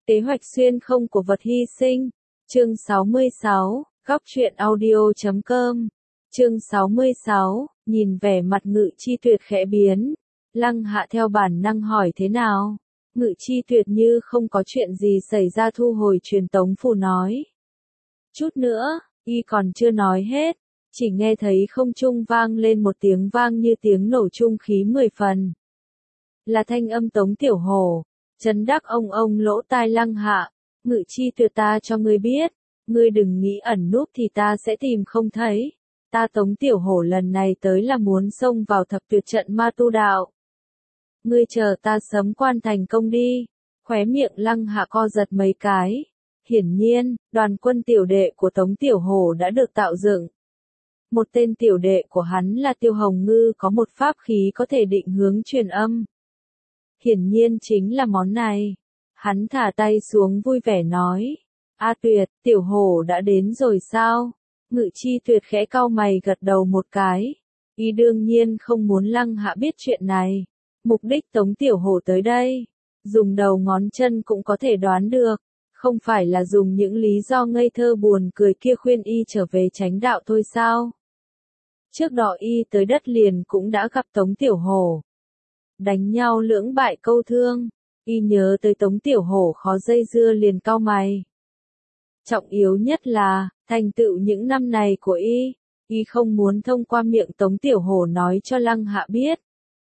Kế hoạch xuyên không của vật hy sinh. Chương 66, góc truyện audio.com. Chương 66, nhìn vẻ mặt Ngự Chi Tuyệt khẽ biến. Lăng Hạ theo bản năng hỏi thế nào. Ngự Chi Tuyệt như không có chuyện gì xảy ra thu hồi truyền tống phù nói. Chút nữa, y còn chưa nói hết. Chỉ nghe thấy không trung vang lên một tiếng vang như tiếng nổ trung khí 10 phần. Là thanh âm Tống Tiểu Hổ. Chấn đắc ông lỗ tai Lăng Hạ. Ngự Chi Tuyệt ta cho ngươi biết. Ngươi đừng nghĩ ẩn núp thì ta sẽ tìm không thấy. Ta Tống Tiểu Hổ lần này tới là muốn xông vào thập tuyệt trận ma tu đạo. Ngươi chờ ta sớm quan thành công đi. Khóe miệng Lăng Hạ co giật mấy cái. Hiển nhiên, đoàn quân tiểu đệ của Tống Tiểu Hổ đã được tạo dựng. Một tên tiểu đệ của hắn là Tiêu Hồng Ngư có một pháp khí có thể định hướng truyền âm. Hiển nhiên chính là món này. Hắn thả tay xuống vui vẻ nói. A Tuyệt, Tiểu Hổ đã đến rồi sao? Ngự Chi Tuyệt khẽ cau mày gật đầu một cái. Y đương nhiên không muốn Lăng Hạ biết chuyện này. Mục đích Tống Tiểu Hổ tới đây. Dùng đầu ngón chân cũng có thể đoán được. Không phải là dùng những lý do ngây thơ buồn cười kia khuyên y trở về chánh đạo thôi sao? Trước đó y tới đất liền cũng đã gặp Tống Tiểu Hổ. Đánh nhau lưỡng bại câu thương. Y nhớ tới Tống Tiểu Hổ khó dây dưa liền cau mày. Trọng yếu nhất là, thành tựu những năm này của y không muốn thông qua miệng Tống Tiểu Hổ nói cho Lăng Hạ biết.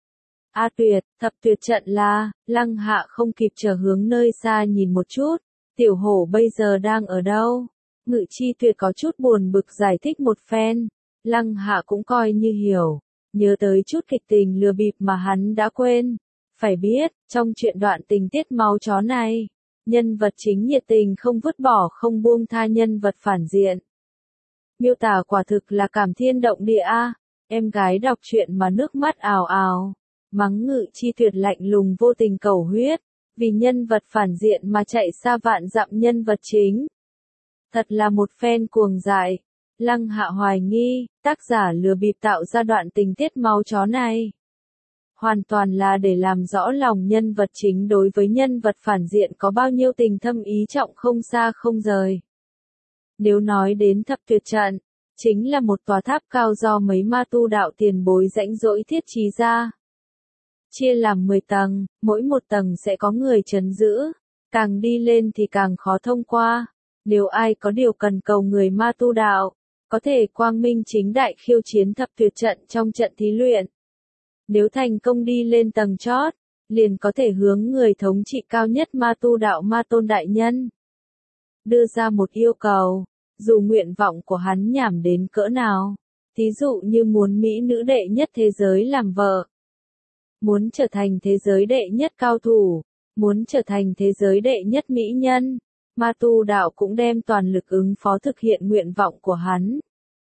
A Tuyệt, thập tuyệt trận là, Lăng Hạ không kịp chờ hướng nơi xa nhìn một chút. Tiểu Hổ bây giờ đang ở đâu? Ngự Chi Tuyệt có chút buồn bực giải thích một phen. Lăng Hạ cũng coi như hiểu. Nhớ tới chút kịch tình lừa bịp mà hắn đã quên. Phải biết, trong chuyện đoạn tình tiết máu chó này, nhân vật chính nhiệt tình không vứt bỏ không buông tha nhân vật phản diện. Miêu tả quả thực là cảm thiên động địa a. Em gái đọc truyện mà nước mắt ào ào. Mắng Ngự Chi Tuyệt lạnh lùng vô tình cầu huyết. Vì nhân vật phản diện mà chạy xa vạn dặm nhân vật chính. Thật là một phen cuồng dại. Lăng Hạ hoài nghi, tác giả lừa bịp tạo ra đoạn tình tiết máu chó này. Hoàn toàn là để làm rõ lòng nhân vật chính đối với nhân vật phản diện có bao nhiêu tình thâm ý trọng không xa không rời. Nếu nói đến thập tuyệt trận, chính là một tòa tháp cao do mấy ma tu đạo tiền bối rãnh rỗi thiết trí ra. Chia làm 10 tầng, mỗi một tầng sẽ có người trấn giữ, càng đi lên thì càng khó thông qua. Nếu ai có điều cần cầu người ma tu đạo, có thể quang minh chính đại khiêu chiến thập tuyệt trận trong trận thí luyện. Nếu thành công đi lên tầng chót, liền có thể hướng người thống trị cao nhất ma tu đạo Ma Tôn Đại Nhân đưa ra một yêu cầu, dù nguyện vọng của hắn nhảm đến cỡ nào. Thí dụ như muốn mỹ nữ đệ nhất thế giới làm vợ, muốn trở thành thế giới đệ nhất cao thủ, muốn trở thành thế giới đệ nhất mỹ nhân, ma tu đạo cũng đem toàn lực ứng phó thực hiện nguyện vọng của hắn.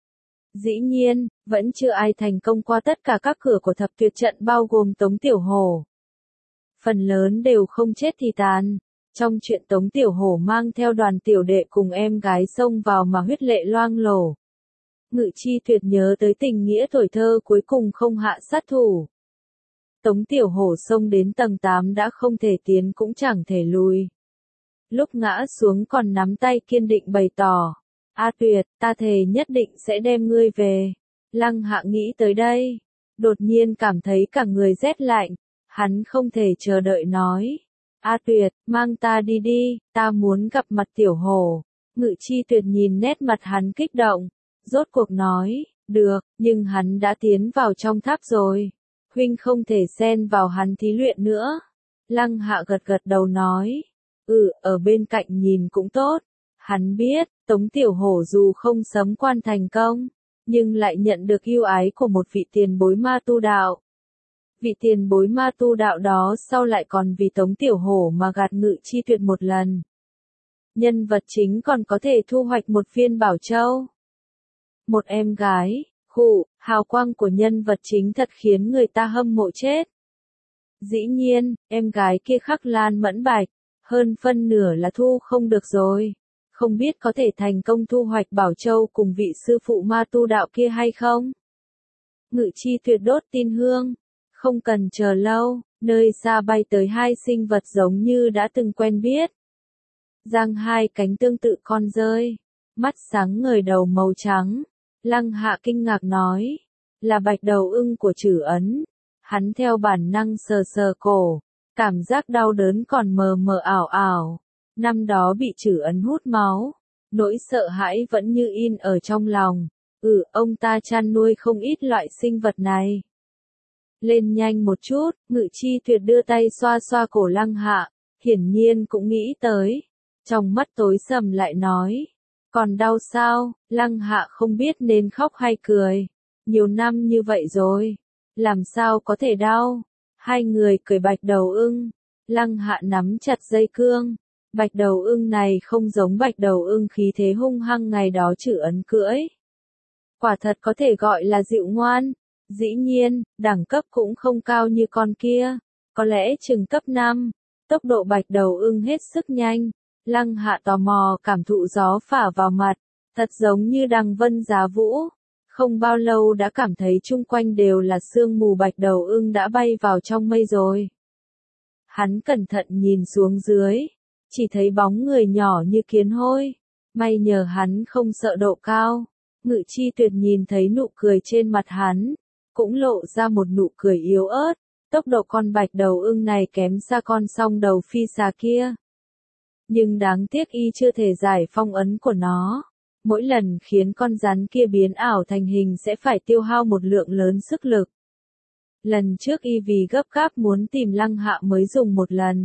Dĩ nhiên, vẫn chưa ai thành công qua tất cả các cửa của thập tuyệt trận bao gồm Tống Tiểu Hổ. Phần lớn đều không chết thì tàn. Trong chuyện Tống Tiểu Hổ mang theo đoàn tiểu đệ cùng em gái xông vào mà huyết lệ loang lổ. Ngự Chi Tuyệt nhớ tới tình nghĩa tuổi thơ cuối cùng không hạ sát thủ. Tống Tiểu Hổ xông đến tầng 8 đã không thể tiến cũng chẳng thể lùi. Lúc ngã xuống còn nắm tay kiên định bày tỏ. A Tuyệt, ta thề nhất định sẽ đem ngươi về. Lăng Hạ nghĩ tới đây. Đột nhiên cảm thấy cả người rét lạnh. Hắn không thể chờ đợi nói. A Tuyệt, mang ta đi đi, ta muốn gặp mặt Tiểu Hổ. Ngự Chi Tuyệt nhìn nét mặt hắn kích động. Rốt cuộc nói, được, nhưng hắn đã tiến vào trong tháp rồi. Huynh không thể xen vào hắn thí luyện nữa. Lăng Hạ gật gật đầu nói. Ở bên cạnh nhìn cũng tốt. Hắn biết, Tống Tiểu Hổ dù không sớm quan thành công, nhưng lại nhận được yêu ái của một vị tiền bối ma tu đạo. Vị tiền bối ma tu đạo đó sau lại còn vì Tống Tiểu Hổ mà gạt Ngự Chi Tuyệt một lần. Nhân vật chính còn có thể thu hoạch một viên bảo châu. Một em gái, hào quang của nhân vật chính thật khiến người ta hâm mộ chết. Dĩ nhiên, em gái kia Khắc Lan Mẫn Bạch, hơn phân nửa là thu không được rồi. Không biết có thể thành công thu hoạch bảo châu cùng vị sư phụ ma tu đạo kia hay không? Ngự Chi Tuyệt đốt tin hương. Không cần chờ lâu, nơi xa bay tới hai sinh vật giống như đã từng quen biết. giang hai cánh tương tự con dơi, mắt sáng ngời đầu màu trắng. Lăng Hạ kinh ngạc nói, là bạch đầu ưng của Trử Ấn. Hắn theo bản năng sờ sờ cổ, cảm giác đau đớn còn mờ mờ ảo ảo. Năm đó bị Trử Ấn hút máu, nỗi sợ hãi vẫn như in ở trong lòng. Ông ta chăn nuôi không ít loại sinh vật này. Lên nhanh một chút, Ngự Chi Tuyệt đưa tay xoa xoa cổ Lăng Hạ, hiển nhiên cũng nghĩ tới. Trong mắt tối sầm lại nói, còn đau sao? Lăng Hạ không biết nên khóc hay cười. Nhiều năm như vậy rồi, làm sao có thể đau? Hai người cười bạch đầu ưng. Lăng Hạ nắm chặt dây cương. Bạch đầu ưng này không giống bạch đầu ưng khí thế hung hăng ngày đó Trử Ấn cưỡi. Quả thật có thể gọi là dịu ngoan. Dĩ nhiên, đẳng cấp cũng không cao như con kia. Có lẽ chừng cấp 5. Tốc độ bạch đầu ưng hết sức nhanh. Lăng Hạ tò mò cảm thụ gió phả vào mặt. Thật giống như đằng vân giá vũ. Không bao lâu đã cảm thấy chung quanh đều là sương mù, bạch đầu ưng đã bay vào trong mây rồi. Hắn cẩn thận nhìn xuống dưới. Chỉ thấy bóng người nhỏ như kiến hôi. May nhờ hắn không sợ độ cao. Ngự Chi Tuyệt nhìn thấy nụ cười trên mặt hắn. Cũng lộ ra một nụ cười yếu ớt. Tốc độ con bạch đầu ưng này kém xa con song đầu phi xà kia. Nhưng đáng tiếc y chưa thể giải phong ấn của nó. Mỗi lần khiến con rắn kia biến ảo thành hình sẽ phải tiêu hao một lượng lớn sức lực. Lần trước y vì gấp gáp muốn tìm Lăng Hạ mới dùng một lần.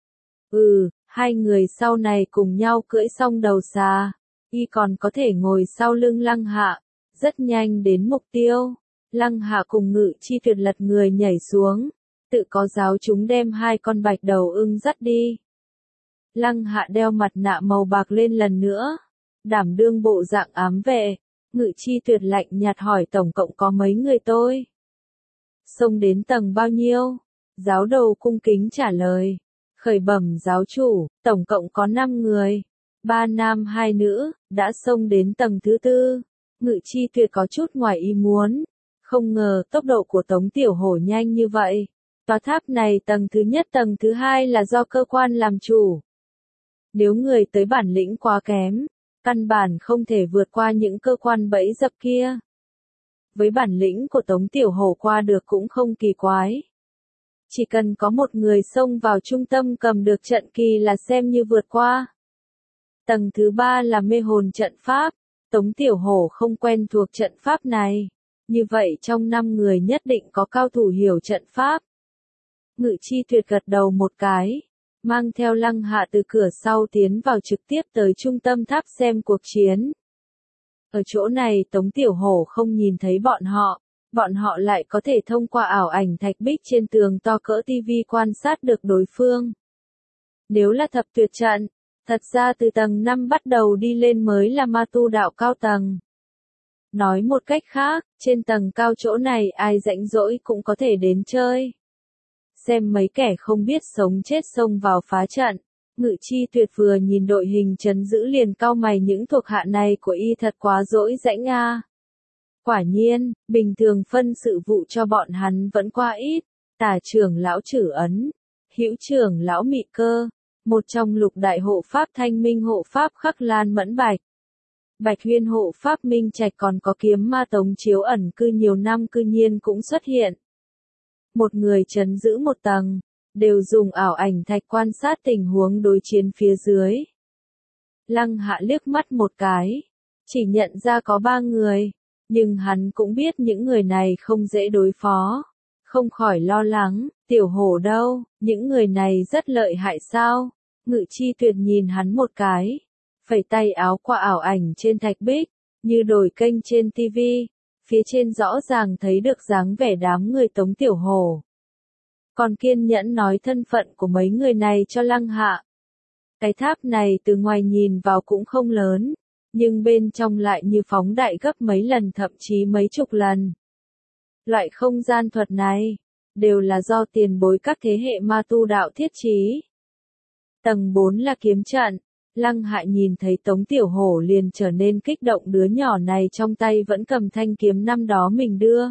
Hai người sau này cùng nhau cưỡi song đầu xà. Y còn có thể ngồi sau lưng Lăng Hạ, rất nhanh đến mục tiêu. Lăng Hạ cùng Ngự Chi Tuyệt lật người nhảy xuống, tự có giáo chúng đem hai con bạch đầu ưng dắt đi. Lăng Hạ đeo mặt nạ màu bạc lên lần nữa, đảm đương bộ dạng ám vệ. Ngự Chi Tuyệt lạnh nhạt hỏi tổng cộng có mấy người tôi? Xông đến tầng bao nhiêu? Giáo đầu cung kính trả lời. Khởi bẩm giáo chủ, tổng cộng có 5 người. 3 nam 2 nữ, đã xông đến tầng thứ 4. Ngự Chi Tuyệt có chút ngoài ý muốn. Không ngờ tốc độ của Tống Tiểu Hổ nhanh như vậy. Tòa tháp này tầng thứ nhất tầng thứ 2 là do cơ quan làm chủ. Nếu người tới bản lĩnh quá kém, căn bản không thể vượt qua những cơ quan bẫy dập kia. Với bản lĩnh của Tống Tiểu Hổ qua được cũng không kỳ quái. Chỉ cần có một người xông vào trung tâm cầm được trận kỳ là xem như vượt qua. Tầng thứ 3 là mê hồn trận pháp. Tống Tiểu Hổ không quen thuộc trận pháp này. Như vậy trong 5 người nhất định có cao thủ hiểu trận pháp. Ngự Chi Tuyệt gật đầu một cái. Mang theo Lăng Hạ từ cửa sau tiến vào trực tiếp tới trung tâm tháp xem cuộc chiến. Ở chỗ này Tống Tiểu Hổ không nhìn thấy bọn họ lại có thể thông qua ảo ảnh thạch bích trên tường to cỡ tivi quan sát được đối phương. Nếu là thập tuyệt trận, thật ra từ tầng 5 bắt đầu đi lên mới là ma tu đạo cao tầng. Nói một cách khác, trên tầng cao chỗ này ai rảnh rỗi cũng có thể đến chơi. Xem mấy kẻ không biết sống chết xông vào phá trận. Ngự Chi Tuyệt vừa nhìn đội hình trấn giữ liền cau mày, những thuộc hạ này của y thật quá dỗi rãnh a. Quả nhiên, bình thường phân sự vụ cho bọn hắn vẫn qua ít. Tả trưởng lão Trử Ấn, hữu trưởng lão Mị Cơ, một trong lục đại hộ pháp Thanh Minh hộ pháp Khắc Lan Mẫn Bạch. Bạch Huyên hộ pháp Minh Trạch, còn có kiếm ma Tống Chiếu ẩn cư nhiều năm cư nhiên cũng xuất hiện. Một người trấn giữ một tầng, đều dùng ảo ảnh thạch quan sát tình huống đối chiến phía dưới. Lăng Hạ liếc mắt một cái, chỉ nhận ra có 3 người, nhưng hắn cũng biết những người này không dễ đối phó. Không khỏi lo lắng, Tiểu Hổ đâu, những người này rất lợi hại sao? Ngự Chi Tuyệt nhìn hắn một cái, phẩy tay áo qua ảo ảnh trên thạch bích, như đổi kênh trên tivi, phía trên rõ ràng thấy được dáng vẻ đám người Tống Tiểu Hổ. Còn kiên nhẫn nói thân phận của mấy người này cho Lăng Hạ. Cái tháp này từ ngoài nhìn vào cũng không lớn, nhưng bên trong lại như phóng đại gấp mấy lần, thậm chí mấy chục lần. Loại không gian thuật này, đều là do tiền bối các thế hệ ma tu đạo thiết trí. Tầng 4 là kiếm trận. Lăng Hạ nhìn thấy Tống Tiểu Hổ liền trở nên kích động, đứa nhỏ này trong tay vẫn cầm thanh kiếm năm đó mình đưa.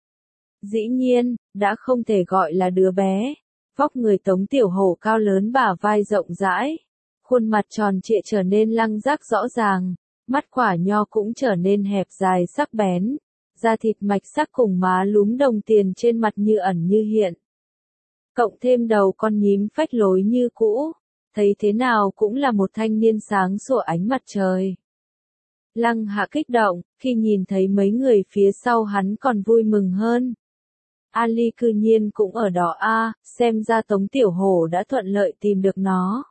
Dĩ nhiên, đã không thể gọi là đứa bé. Vóc người Tống Tiểu Hổ cao lớn, bả vai rộng rãi, Khuôn mặt tròn trịa trở nên lăng rác rõ ràng, mắt quả nho cũng trở nên hẹp dài sắc bén, da thịt mạch sắc cùng má lúm đồng tiền trên mặt như ẩn như hiện. Cộng thêm đầu con nhím phách lối như cũ, thấy thế nào cũng là một thanh niên sáng sủa ánh mặt trời. Lăng Hạ kích động, khi nhìn thấy mấy người phía sau hắn còn vui mừng hơn. Ali cư nhiên cũng ở đó xem ra Tống Tiểu Hổ đã thuận lợi tìm được nó.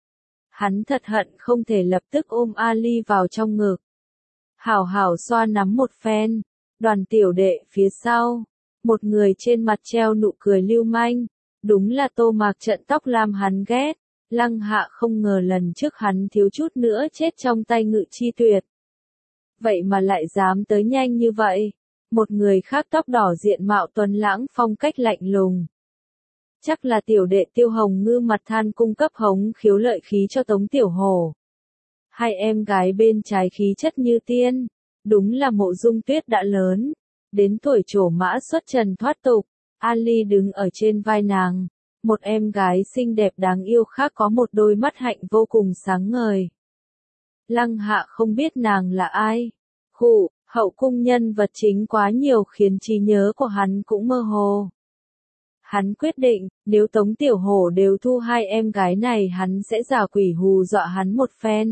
Hắn thật hận không thể lập tức ôm Ali vào trong ngực. Hảo hảo xoa nắm một phen, Đoàn tiểu đệ phía sau, một người trên mặt treo nụ cười lưu manh, đúng là Tô Mạc Trận tóc lam hắn ghét. Lăng Hạ không ngờ lần trước hắn thiếu chút nữa chết trong tay Ngự Chi Tuyệt. Vậy mà lại dám tới nhanh như vậy. Một người khác tóc đỏ diện mạo tuấn lãng phong cách lạnh lùng. Chắc là tiểu đệ Tiêu Hồng Ngư mặt than cung cấp hống khiếu lợi khí cho Tống Tiểu Hổ. Hai em gái bên trái khí chất như tiên, đúng là Mộ Dung Tuyết đã lớn, đến tuổi trổ mã xuất trần thoát tục. Ali đứng ở trên vai nàng, một em gái xinh đẹp đáng yêu khác có một đôi mắt hạnh vô cùng sáng ngời. Lăng Hạ không biết nàng là ai. Hậu cung nhân vật chính quá nhiều khiến trí nhớ của hắn cũng mơ hồ. Hắn quyết định, nếu Tống Tiểu Hổ đều thu hai em gái này hắn sẽ giả quỷ hù dọa hắn một phen.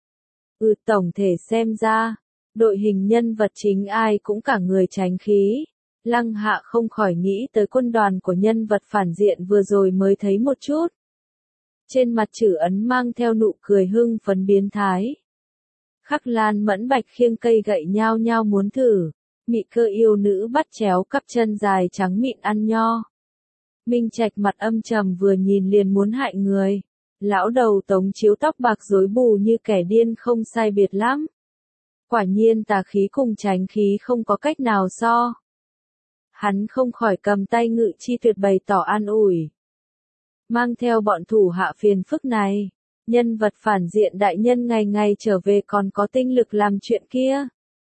Tổng thể xem ra, đội hình nhân vật chính ai cũng cả người tránh khí. Lăng Hạ không khỏi nghĩ tới quân đoàn của nhân vật phản diện vừa rồi mới thấy một chút. Trên mặt Trử Ấn mang theo nụ cười hưng phấn biến thái. Khắc Lan Mẫn Bạch khiêng cây gậy nhao nhao muốn thử. Mị Cơ yêu nữ bắt chéo cặp chân dài trắng mịn ăn nho. Minh Trạch mặt âm trầm vừa nhìn liền muốn hại người. Lão đầu Tống chiếu tóc bạc rối bù như kẻ điên không sai biệt lắm. Quả nhiên tà khí cùng tránh khí không có cách nào so. Hắn không khỏi cầm tay Ngự Chi Tuyệt bày tỏ an ủi. Mang theo bọn thủ hạ phiền phức này, nhân vật phản diện đại nhân ngày ngày trở về còn có tinh lực làm chuyện kia.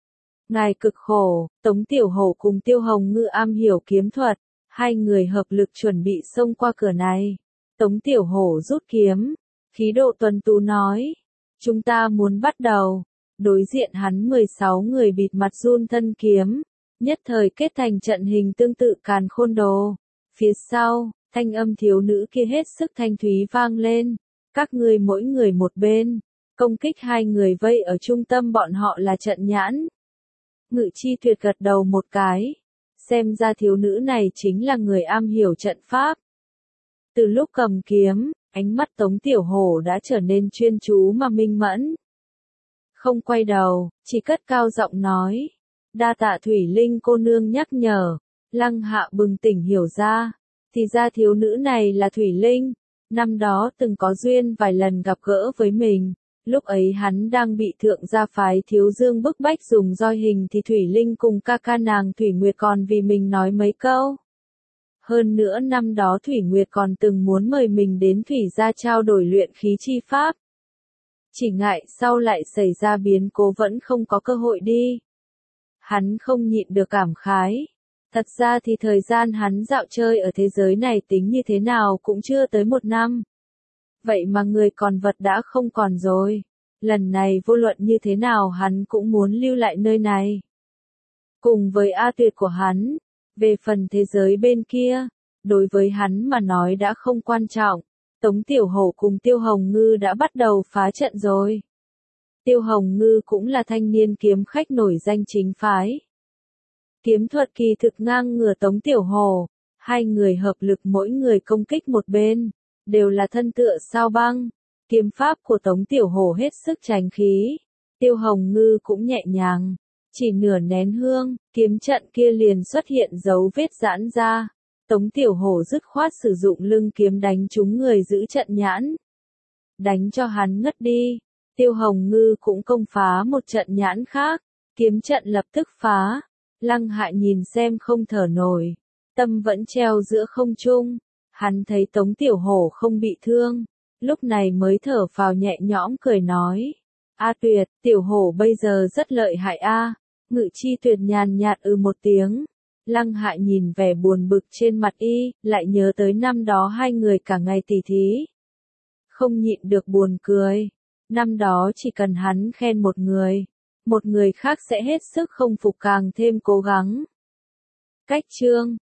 Ngài cực khổ, Tống Tiểu Hổ cùng Tiêu Hồng Ngư am hiểu kiếm thuật, hai người hợp lực chuẩn bị xông qua cửa này. Tống Tiểu Hổ rút kiếm, khí độ tuấn tú nói, chúng ta muốn bắt đầu. Đối diện hắn 16 người bịt mặt run thân kiếm, nhất thời kết thành trận hình tương tự Càn Khôn Đồ. Phía sau, thanh âm thiếu nữ kia hết sức thanh thúy vang lên, các ngươi mỗi người một bên, công kích hai người vây ở trung tâm bọn họ là trận nhãn. Ngự Chi Tuyệt gật đầu một cái, xem ra thiếu nữ này chính là người am hiểu trận pháp. Từ lúc cầm kiếm, ánh mắt Tống Tiểu Hổ đã trở nên chuyên chú mà minh mẫn. Không quay đầu, chỉ cất cao giọng nói. Đa tạ Thủy Linh cô nương nhắc nhở. Lăng Hạ bừng tỉnh hiểu ra. Thì ra thiếu nữ này là Thủy Linh. Năm đó từng có duyên vài lần gặp gỡ với mình. Lúc ấy hắn đang bị thượng gia phái Thiếu Dương bức bách dùng roi hình thì Thủy Linh cùng ca ca nàng Thủy Nguyệt còn vì mình nói mấy câu. Hơn nữa năm đó Thủy Nguyệt còn từng muốn mời mình đến Thủy gia trao đổi luyện khí chi pháp. Chỉ ngại sau lại xảy ra biến cố vẫn không có cơ hội đi. Hắn không nhịn được cảm khái. Thật ra thì thời gian hắn dạo chơi ở thế giới này tính như thế nào cũng chưa tới 1 năm. Vậy mà người còn vật đã không còn rồi. Lần này vô luận như thế nào hắn cũng muốn lưu lại nơi này. Cùng với A Tuyệt của hắn, về phần thế giới bên kia, đối với hắn mà nói đã không quan trọng. Tống Tiểu Hổ cùng Tiêu Hồng Ngư đã bắt đầu phá trận rồi. Tiêu Hồng Ngư cũng là thanh niên kiếm khách nổi danh chính phái. Kiếm thuật kỳ thực ngang ngửa Tống Tiểu Hổ, hai người hợp lực mỗi người công kích một bên, đều là thân tựa sao băng. Kiếm pháp của Tống Tiểu Hổ hết sức tránh khí, Tiêu Hồng Ngư cũng nhẹ nhàng, chỉ nửa nén hương, kiếm trận kia liền xuất hiện dấu vết giãn ra. Tống Tiểu Hổ dứt khoát sử dụng lưng kiếm đánh trúng người giữ trận nhãn. Đánh cho hắn ngất đi. Tiêu Hồng Ngư cũng công phá một trận nhãn khác. Kiếm trận lập tức phá. Lăng Hạ nhìn xem không thở nổi. Tâm vẫn treo giữa không trung. Hắn thấy Tống Tiểu Hổ không bị thương. Lúc này mới thở phào nhẹ nhõm cười nói. A Tuyệt, Tiểu Hổ bây giờ rất lợi hại a. Ngự Chi Tuyệt nhàn nhạt một tiếng. Lăng Hạ nhìn vẻ buồn bực trên mặt y, lại nhớ tới năm đó hai người cả ngày tỉ thí. không nhịn được buồn cười. Năm đó chỉ cần hắn khen một người khác sẽ hết sức không phục càng thêm cố gắng. Cách chương